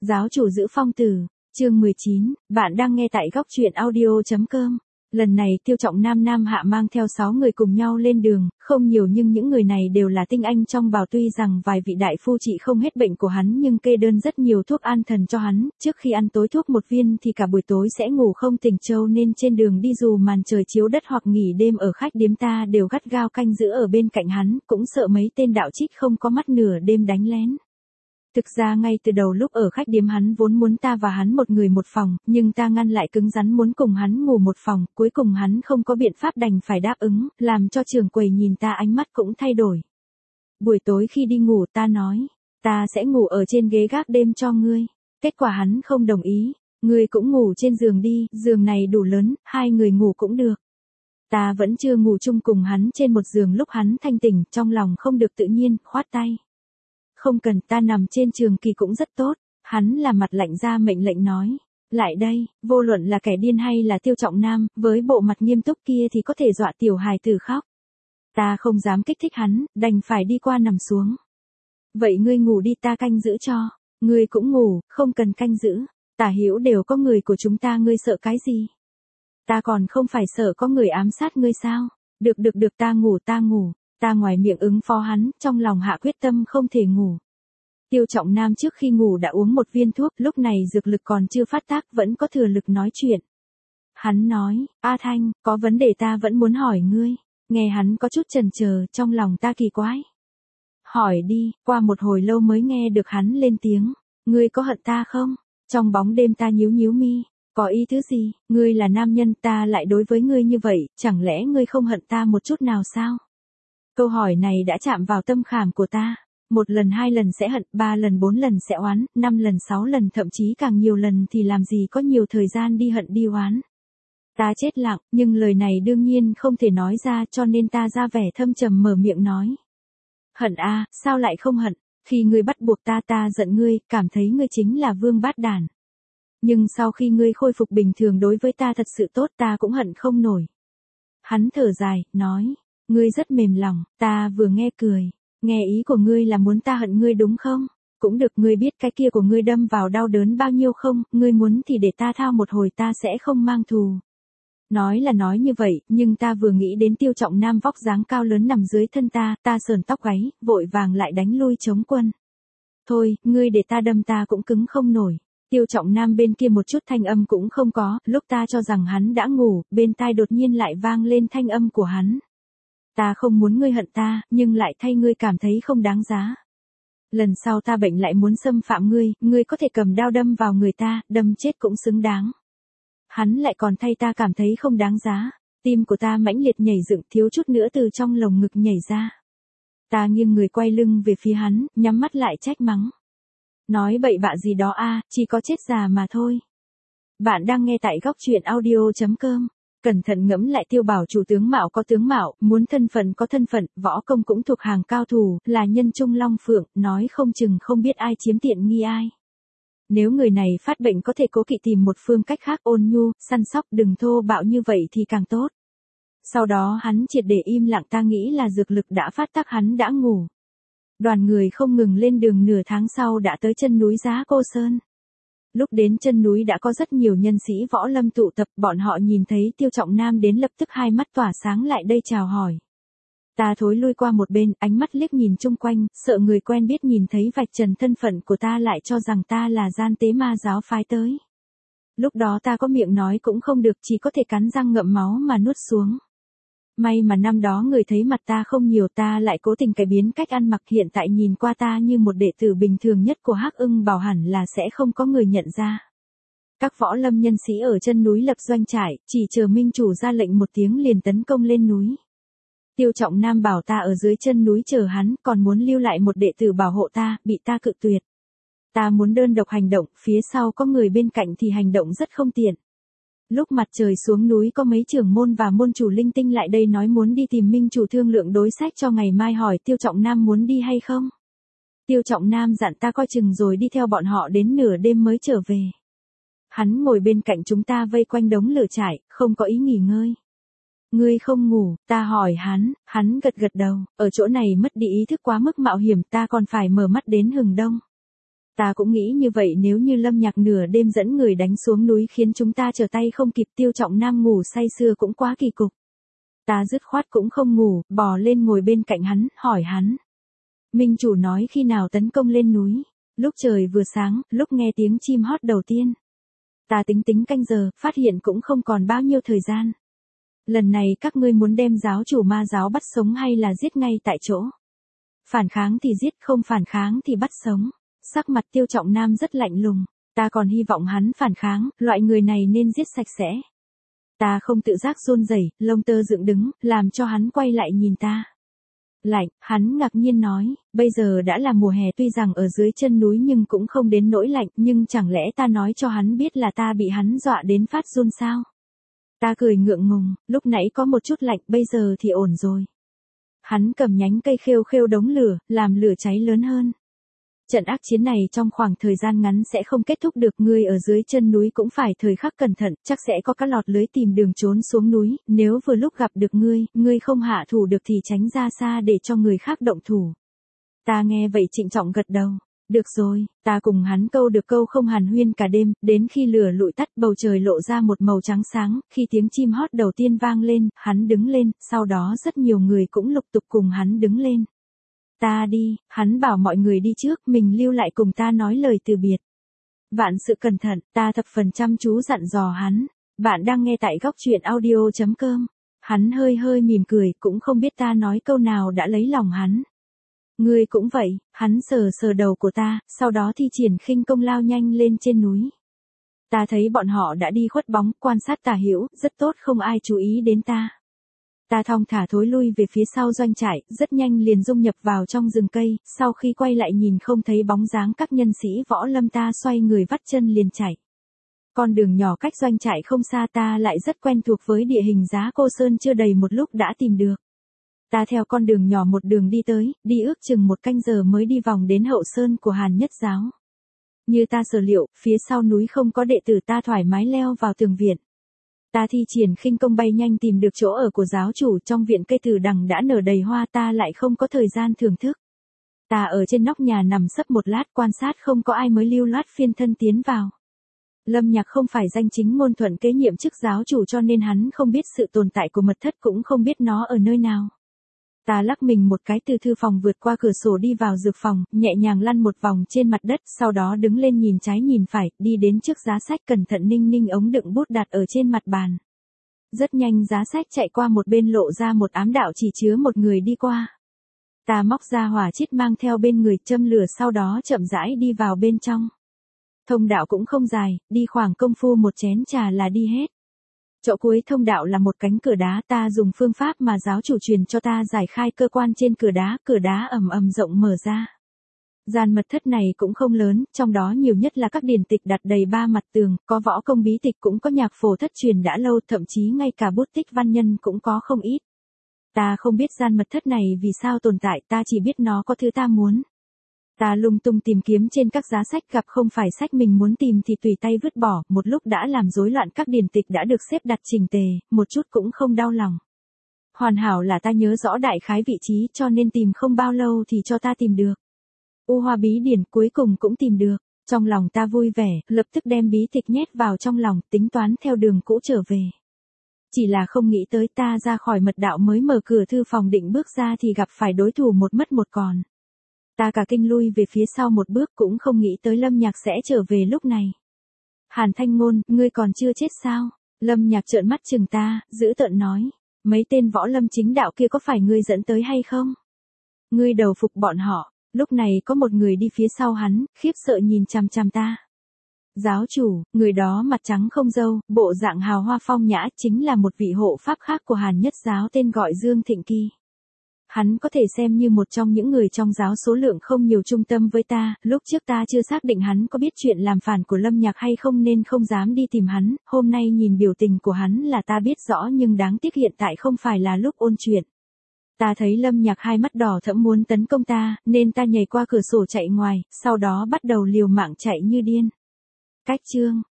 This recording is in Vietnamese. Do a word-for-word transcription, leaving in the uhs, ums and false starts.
Giáo chủ giữ phong tử, chương mười chín, bạn đang nghe tại góc truyện audio.com. Lần này Tiêu Trọng Nam Nam Hạ mang theo sáu người cùng nhau lên đường, không nhiều nhưng những người này đều là tinh anh trong bào, tuy rằng vài vị đại phu trị không hết bệnh của hắn nhưng kê đơn rất nhiều thuốc an thần cho hắn, trước khi ăn tối thuốc một viên thì cả buổi tối sẽ ngủ không tỉnh, châu nên trên đường đi dù màn trời chiếu đất hoặc nghỉ đêm ở khách điếm ta đều gắt gao canh giữ ở bên cạnh hắn, cũng sợ mấy tên đạo trích không có mắt nửa đêm đánh lén. Thực ra ngay từ đầu lúc ở khách điếm hắn vốn muốn ta và hắn một người một phòng, nhưng ta ngăn lại cứng rắn muốn cùng hắn ngủ một phòng, cuối cùng hắn không có biện pháp đành phải đáp ứng, làm cho trưởng quầy nhìn ta ánh mắt cũng thay đổi. Buổi tối khi đi ngủ ta nói, ta sẽ ngủ ở trên ghế gác đêm cho ngươi. Kết quả hắn không đồng ý, ngươi cũng ngủ trên giường đi, giường này đủ lớn, hai người ngủ cũng được. Ta vẫn chưa ngủ chung cùng hắn trên một giường lúc hắn thanh tỉnh, trong lòng không được tự nhiên, khoát tay. Không cần, ta nằm trên trường kỳ cũng rất tốt. Hắn là mặt lạnh ra mệnh lệnh nói. Lại đây, vô luận là kẻ điên hay là Tiêu Trọng Nam, với bộ mặt nghiêm túc kia thì có thể dọa tiểu hài tử khóc. Ta không dám kích thích hắn, đành phải đi qua nằm xuống. Vậy ngươi ngủ đi, ta canh giữ cho. Ngươi cũng ngủ, không cần canh giữ. Tả hữu đều có người của chúng ta, ngươi sợ cái gì? Ta còn không phải sợ có người ám sát ngươi sao? Được được được, ta ngủ ta ngủ. Ta ngoài miệng ứng phó hắn, trong lòng hạ quyết tâm không thể ngủ. Tiêu Trọng Nam trước khi ngủ đã uống một viên thuốc, lúc này dược lực còn chưa phát tác, vẫn có thừa lực nói chuyện. Hắn nói, A Thanh, có vấn đề ta vẫn muốn hỏi ngươi. Nghe hắn có chút chần chờ, trong lòng ta kỳ quái. Hỏi đi, qua một hồi lâu mới nghe được hắn lên tiếng. Ngươi có hận ta không? Trong bóng đêm ta nhíu nhíu mi. Có ý thứ gì? Ngươi là nam nhân, ta lại đối với ngươi như vậy, chẳng lẽ ngươi không hận ta một chút nào sao? Câu hỏi này đã chạm vào tâm khảm của ta. Một lần hai lần sẽ hận, ba lần bốn lần sẽ oán, năm lần sáu lần thậm chí càng nhiều lần thì làm gì có nhiều thời gian đi hận đi oán. Ta chết lặng, nhưng lời này đương nhiên không thể nói ra cho nên ta ra vẻ thâm trầm mở miệng nói. Hận a, à, sao lại không hận, khi ngươi bắt buộc ta ta giận ngươi, cảm thấy ngươi chính là vương bát đản. Nhưng sau khi ngươi khôi phục bình thường đối với ta thật sự tốt ta cũng hận không nổi. Hắn thở dài, nói. Ngươi rất mềm lòng, ta vừa nghe cười. Nghe ý của ngươi là muốn ta hận ngươi đúng không? Cũng được, ngươi biết cái kia của ngươi đâm vào đau đớn bao nhiêu không? Ngươi muốn thì để ta thao một hồi, ta sẽ không mang thù. Nói là nói như vậy, nhưng ta vừa nghĩ đến Tiêu Trọng Nam vóc dáng cao lớn nằm dưới thân ta, ta sờn tóc gáy, vội vàng lại đánh lui chống quân. Thôi, ngươi để ta đâm ta cũng cứng không nổi. Tiêu Trọng Nam bên kia một chút thanh âm cũng không có, lúc ta cho rằng hắn đã ngủ, bên tai đột nhiên lại vang lên thanh âm của hắn. Ta không muốn ngươi hận ta, nhưng lại thay ngươi cảm thấy không đáng giá. Lần sau ta bệnh lại muốn xâm phạm ngươi, ngươi có thể cầm đao đâm vào người ta, đâm chết cũng xứng đáng. Hắn lại còn thay ta cảm thấy không đáng giá. Tim của ta mãnh liệt nhảy dựng, thiếu chút nữa từ trong lồng ngực nhảy ra. Ta nghiêng người quay lưng về phía hắn, nhắm mắt lại trách mắng. Nói bậy bạ gì đó a, chỉ có chết già mà thôi. Bạn đang nghe tại góc truyện audio.com. Cẩn thận ngẫm lại, Tiêu Bảo chủ tướng mạo có tướng mạo, muốn thân phận có thân phận, võ công cũng thuộc hàng cao thủ, là nhân trung long phượng, nói không chừng không biết ai chiếm tiện nghi ai. Nếu người này phát bệnh có thể cố kỵ tìm một phương cách khác ôn nhu, săn sóc, đừng thô bạo như vậy thì càng tốt. Sau đó hắn triệt để im lặng, ta nghĩ là dược lực đã phát tác, hắn đã ngủ. Đoàn người không ngừng lên đường, nửa tháng sau đã tới chân núi Giá Cô Sơn. Lúc đến chân núi đã có rất nhiều nhân sĩ võ lâm tụ tập, bọn họ nhìn thấy Tiêu Trọng Nam đến lập tức hai mắt tỏa sáng lại đây chào hỏi. Ta thối lui qua một bên, ánh mắt liếc nhìn chung quanh, sợ người quen biết nhìn thấy vạch trần thân phận của ta lại cho rằng ta là gian tế ma giáo phái tới. Lúc đó ta có miệng nói cũng không được, chỉ có thể cắn răng ngậm máu mà nuốt xuống. May mà năm đó người thấy mặt ta không nhiều, ta lại cố tình cải biến cách ăn mặc, hiện tại nhìn qua ta như một đệ tử bình thường nhất của Hắc Ưng Bảo hẳn là sẽ không có người nhận ra. Các võ lâm nhân sĩ ở chân núi lập doanh trại, chỉ chờ minh chủ ra lệnh một tiếng liền tấn công lên núi. Tiêu Trọng Nam bảo ta ở dưới chân núi chờ hắn, còn muốn lưu lại một đệ tử bảo hộ ta, bị ta cự tuyệt. Ta muốn đơn độc hành động, phía sau có người bên cạnh thì hành động rất không tiện. Lúc mặt trời xuống núi có mấy trưởng môn và môn chủ linh tinh lại đây nói muốn đi tìm minh chủ thương lượng đối sách cho ngày mai, hỏi Tiêu Trọng Nam muốn đi hay không. Tiêu Trọng Nam dặn ta coi chừng rồi đi theo bọn họ đến nửa đêm mới trở về. Hắn ngồi bên cạnh chúng ta vây quanh đống lửa trại, không có ý nghỉ ngơi. Ngươi không ngủ, ta hỏi hắn, hắn gật gật đầu, ở chỗ này mất đi ý thức quá mức mạo hiểm, ta còn phải mở mắt đến hừng đông. Ta cũng nghĩ như vậy, nếu như Lâm Nhạc nửa đêm dẫn người đánh xuống núi khiến chúng ta trở tay không kịp, Tiêu Trọng Nam ngủ say sưa cũng quá kỳ cục. Ta dứt khoát cũng không ngủ, bò lên ngồi bên cạnh hắn, hỏi hắn. Minh chủ nói khi nào tấn công lên núi? Lúc trời vừa sáng, lúc nghe tiếng chim hót đầu tiên. Ta tính tính canh giờ, phát hiện cũng không còn bao nhiêu thời gian. Lần này các ngươi muốn đem giáo chủ ma giáo bắt sống hay là giết ngay tại chỗ? Phản kháng thì giết, không phản kháng thì bắt sống. Sắc mặt Tiêu Trọng Nam rất lạnh lùng. Ta còn hy vọng hắn phản kháng, loại người này nên giết sạch sẽ. Ta không tự giác run rẩy, lông tơ dựng đứng, làm cho hắn quay lại nhìn ta. Lạnh, hắn ngạc nhiên nói, bây giờ đã là mùa hè, tuy rằng ở dưới chân núi nhưng cũng không đến nỗi lạnh, nhưng chẳng lẽ ta nói cho hắn biết là ta bị hắn dọa đến phát run sao? Ta cười ngượng ngùng, lúc nãy có một chút lạnh, bây giờ thì ổn rồi. Hắn cầm nhánh cây khêu khêu đống lửa, làm lửa cháy lớn hơn. Trận ác chiến này trong khoảng thời gian ngắn sẽ không kết thúc được, ngươi ở dưới chân núi cũng phải thời khắc cẩn thận, chắc sẽ có cá lọt lưới tìm đường trốn xuống núi, nếu vừa lúc gặp được ngươi, ngươi không hạ thủ được thì tránh ra xa để cho người khác động thủ. Ta nghe vậy trịnh trọng gật đầu. Được rồi, ta cùng hắn câu được câu không hàn huyên cả đêm, đến khi lửa lụi tắt bầu trời lộ ra một màu trắng sáng, khi tiếng chim hót đầu tiên vang lên, hắn đứng lên, sau đó rất nhiều người cũng lục tục cùng hắn đứng lên. Ta đi, hắn bảo mọi người đi trước, mình lưu lại cùng ta nói lời từ biệt. Vạn sự cẩn thận, ta thập phần chăm chú dặn dò hắn. Bạn đang nghe tại góc truyện audio chấm com. Hắn hơi hơi mỉm cười, cũng không biết ta nói câu nào đã lấy lòng hắn. Ngươi cũng vậy, hắn sờ sờ đầu của ta, sau đó thi triển khinh công lao nhanh lên trên núi. Ta thấy bọn họ đã đi khuất bóng, quan sát tả hữu, rất tốt, không ai chú ý đến ta. Ta thong thả thối lui về phía sau doanh trại, rất nhanh liền dung nhập vào trong rừng cây, sau khi quay lại nhìn không thấy bóng dáng các nhân sĩ võ lâm, ta xoay người vắt chân liền chạy. Con đường nhỏ cách doanh trại không xa, ta lại rất quen thuộc với địa hình, Giá Cô Sơn chưa đầy một lúc đã tìm được. Ta theo con đường nhỏ một đường đi tới, đi ước chừng một canh giờ mới đi vòng đến hậu sơn của Hàn Nhất Giáo. Như ta sở liệu, phía sau núi không có đệ tử, ta thoải mái leo vào tường viện. Ta thi triển khinh công bay nhanh tìm được chỗ ở của giáo chủ, trong viện cây tử đằng đã nở đầy hoa, ta lại không có thời gian thưởng thức. Ta ở trên nóc nhà nằm sấp một lát quan sát không có ai mới lưu loát phiên thân tiến vào. Lâm Nhạc không phải danh chính ngôn thuận kế nhiệm chức giáo chủ cho nên hắn không biết sự tồn tại của mật thất, cũng không biết nó ở nơi nào. Ta lắc mình một cái từ thư phòng vượt qua cửa sổ đi vào dược phòng, nhẹ nhàng lăn một vòng trên mặt đất, sau đó đứng lên nhìn trái nhìn phải, đi đến trước giá sách, cẩn thận ninh ninh ống đựng bút đặt ở trên mặt bàn. Rất nhanh giá sách chạy qua một bên, lộ ra một ám đạo chỉ chứa một người đi qua. Ta móc ra hỏa chít mang theo bên người, châm lửa, sau đó chậm rãi đi vào bên trong. Thông đạo cũng không dài, đi khoảng công phu một chén trà là đi hết. Chỗ cuối thông đạo là một cánh cửa đá, ta dùng phương pháp mà giáo chủ truyền cho ta giải khai cơ quan trên cửa đá, cửa đá ầm ầm rộng mở ra. Gian mật thất này cũng không lớn, trong đó nhiều nhất là các điển tịch đặt đầy ba mặt tường, có võ công bí tịch, cũng có nhạc phổ thất truyền đã lâu, thậm chí ngay cả bút tích văn nhân cũng có không ít. Ta không biết gian mật thất này vì sao tồn tại, ta chỉ biết nó có thứ ta muốn. Ta lung tung tìm kiếm trên các giá sách, gặp không phải sách mình muốn tìm thì tùy tay vứt bỏ, một lúc đã làm rối loạn các điển tịch đã được xếp đặt chỉnh tề, một chút cũng không đau lòng. Hoàn hảo là ta nhớ rõ đại khái vị trí, cho nên tìm không bao lâu thì cho ta tìm được. U Hoa bí điển cuối cùng cũng tìm được, trong lòng ta vui vẻ, lập tức đem bí tịch nhét vào trong lòng, tính toán theo đường cũ trở về. Chỉ là không nghĩ tới ta ra khỏi mật đạo mới mở cửa thư phòng định bước ra thì gặp phải đối thủ một mất một còn. Ta cả kinh lui về phía sau một bước, cũng không nghĩ tới Lâm Nhạc sẽ trở về lúc này. Hàn Thanh Ngôn, ngươi còn chưa chết sao? Lâm Nhạc trợn mắt chừng ta, giữ tợn nói. Mấy tên võ lâm chính đạo kia có phải ngươi dẫn tới hay không? Ngươi đầu phục bọn họ. Lúc này có một người đi phía sau hắn, khiếp sợ nhìn chằm chằm ta. Giáo chủ, người đó mặt trắng không râu, bộ dạng hào hoa phong nhã, chính là một vị hộ pháp khác của Hàn Nhất Giáo tên gọi Dương Thịnh Kỳ. Hắn có thể xem như một trong những người trong giáo số lượng không nhiều trung tâm với ta, lúc trước ta chưa xác định hắn có biết chuyện làm phản của Lâm Nhạc hay không nên không dám đi tìm hắn, hôm nay nhìn biểu tình của hắn là ta biết rõ, nhưng đáng tiếc hiện tại không phải là lúc ôn chuyện. Ta thấy Lâm Nhạc hai mắt đỏ thẫm muốn tấn công ta, nên ta nhảy qua cửa sổ chạy ngoài, sau đó bắt đầu liều mạng chạy như điên. Cách chương